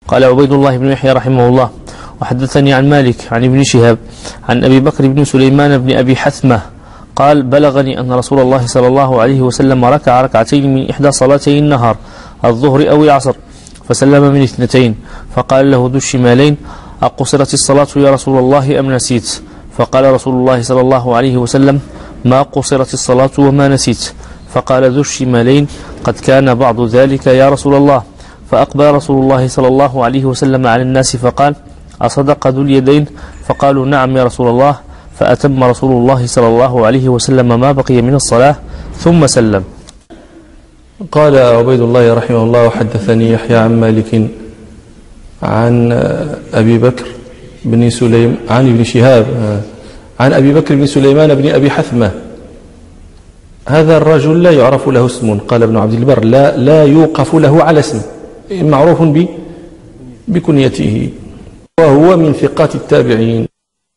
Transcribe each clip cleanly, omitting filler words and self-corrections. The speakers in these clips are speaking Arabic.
قال عبيد الله بن يحيى رحمه الله: وحدثني عن مالك عن ابن شهاب عن أبي بكر بن سليمان بن أبي حثمة قال: بلغني أن رسول الله صلى الله عليه وسلم ركع ركعتين من إحدى صلاتي النهار الظهر أو العصر، فسلم من 2 فقال له ذو الشمالين: أقصرت الصلاة يا رسول الله أم نسيت؟ فقال رسول الله صلى الله عليه وسلم: ما قصرت الصلاة وما نسيت. فقال ذو الشمالين: قد كان بعض ذلك يا رسول الله. فأقبل رسول الله صلى الله عليه وسلم على الناس فقال: أصدق ذو اليدين؟ فقالوا: نعم يا رسول الله. فأتم رسول الله صلى الله عليه وسلم ما بقي من الصلاة ثم سلم. قال عبيد الله رحمه الله: وحدثني يحيى عن مالك عن أبي بكر بن سليم عن ابن شهاب عن أبي بكر بن سليمان بن أبي حثمة. هذا الرجل لا يعرف له اسم، قال ابن عبد البر: لا يوقف له على اسم، معروف بكنيته، وهو من ثقات التابعين.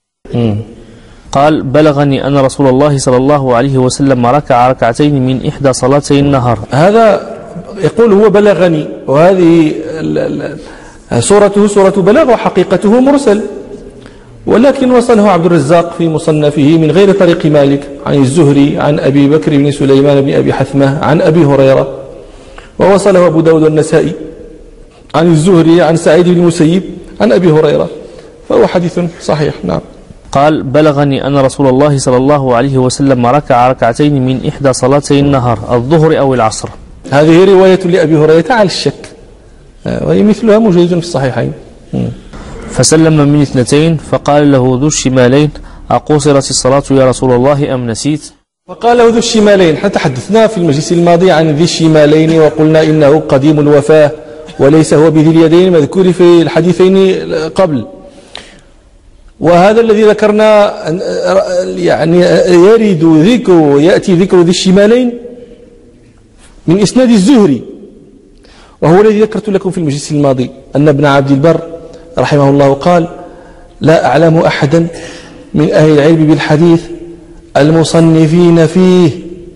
قال: بلغني أن رسول الله صلى الله عليه وسلم ركع ركعتين من إحدى صلاتي النهار. هذا يقول هو بلغني، وهذه صورته صورة بلاغ وحقيقته مرسل، ولكن وصله عبد الرزاق في مصنفه من غير طريق مالك عن الزهري عن أبي بكر بن سليمان بن أبي حثمة عن أبي هريرة، ووصله أبو داود والنسائي عن الزهري عن سعيد بن المسيب عن أبي هريرة، فهو حديث صحيح. نعم. قال: بلغني أن رسول الله صلى الله عليه وسلم ركع ركعتين من إحدى صلاتي النهار الظهر أو العصر. هذه رواية لأبي هريرة على الشك، وهي مثلها موجودة في الصحيحين. فسلم من 2 فقال له ذو الشمالين: أقصرت الصلاة يا رسول الله أم نسيت؟ فقال له ذو الشمالين. حتى تحدثنا في المجلس الماضي عن ذي الشمالين، وقلنا إنه قديم الوفاة وليس هو بذي اليدين مذكور في الحديثين قبل. وهذا الذي ذكرنا يعني يأتي ذكر ذي الشمالين من إسناد الزهري، وهو الذي ذكرت لكم في المجلس الماضي أن ابن عبد البر رحمه الله قال: لا أعلم أحدا من أهل العلم بالحديث المصنفين فيه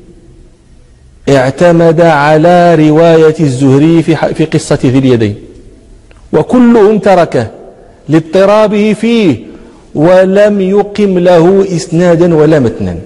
اعتمد على رواية الزهري في قصة ذي اليدين، وكلهم تركه لاضطرابه فيه ولم يقم له إسنادا ولا متنا.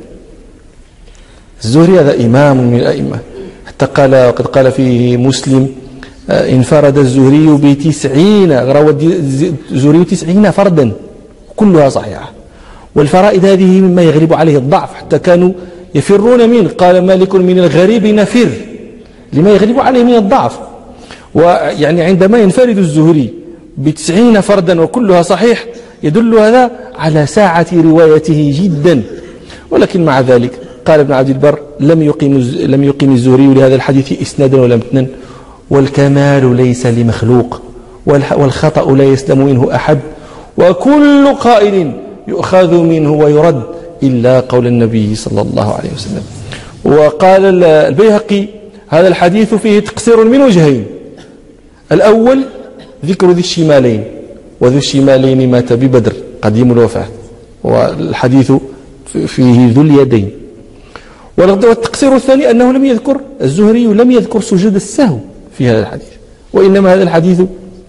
الزهري هذا إمام من الأئمة، حتى قد قال فيه مسلم: انفرد الزهري روى الزهري 90 فردا كلها صحيحة. والفرائد هذه مما يغلب عليه الضعف، حتى كانوا يفرون منه. قال مالك: من الغريب نفر، لما يغلب عليه من الضعف. ويعني عندما ينفرد الزهري 90 فردا وكلها صحيح، يدل هذا على ساعة روايته جدا. ولكن مع ذلك قال ابن عبد البر: لم يقم الزهري لهذا الحديث إسنادا ولا متنا، والكمال ليس لمخلوق، والخطأ لا يسلم منه أحد، وكل قائل يؤخذ منه ويرد إلا قول النبي صلى الله عليه وسلم. وقال البيهقي: هذا الحديث فيه تقصير من وجهين: الأول ذكر ذي الشمالين، وذو الشمالين مات ببدر قديم الوفاة، والحديث فيه ذو اليدين. والتقصير الثاني أنه الزهري لم يذكر سجود السهو في هذا الحديث، وإنما هذا الحديث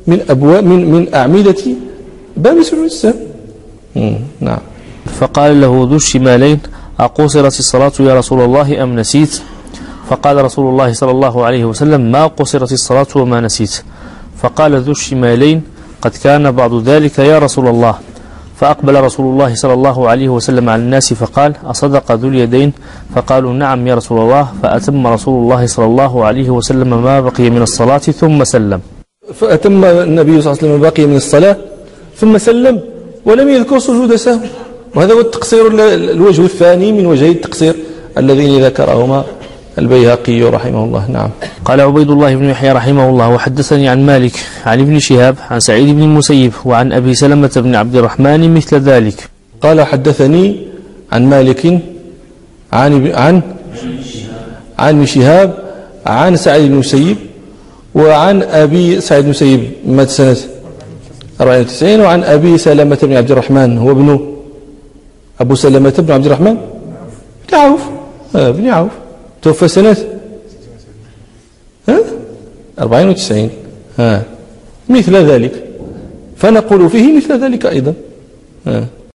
من أعمدة باب سجود السهو. نعم. فقال له ذو الشمالين: أقصرت الصلاة يا رسول الله أم نسيت؟ فقال رسول الله صلى الله عليه وسلم: ما قصرت الصلاة وما نسيت. فقال ذو الشمالين: قد كان بعض ذلك يا رسول الله. فأقبل رسول الله صلى الله عليه وسلم على الناس فقال: أصدق ذو اليدين؟ فقالوا: نعم يا رسول الله. فأتم رسول الله صلى الله عليه وسلم ما بقي من الصلاة ثم سلم. فأتم النبي صلى الله عليه وسلم ما بقي من الصلاة ثم سلم، ولم يذكر سجود سهو. وهذا هو التقصير، الوجه الثاني من وجهي التقصير اللذين ذكرهما البيهقي رحمه الله. نعم. قال عبيد الله بن يحيى رحمه الله: وحدثني عن مالك عن ابن شهاب عن سعيد بن المسيب وعن أبي سلمة بن عبد الرحمن مثل ذلك. قال: حدثني عن مالك عن ابن شهاب عن سعيد بن المسيب وعن أبي سعيد بن المسيب مات سنة 94، وعن أبي سلمة بن عبد الرحمن، هو ابن أبو سلمة بن عبد الرحمن بن عوف، بن عوف، توفى سنة 94. مثل ذلك، فنقول فيه مثل ذلك أيضا.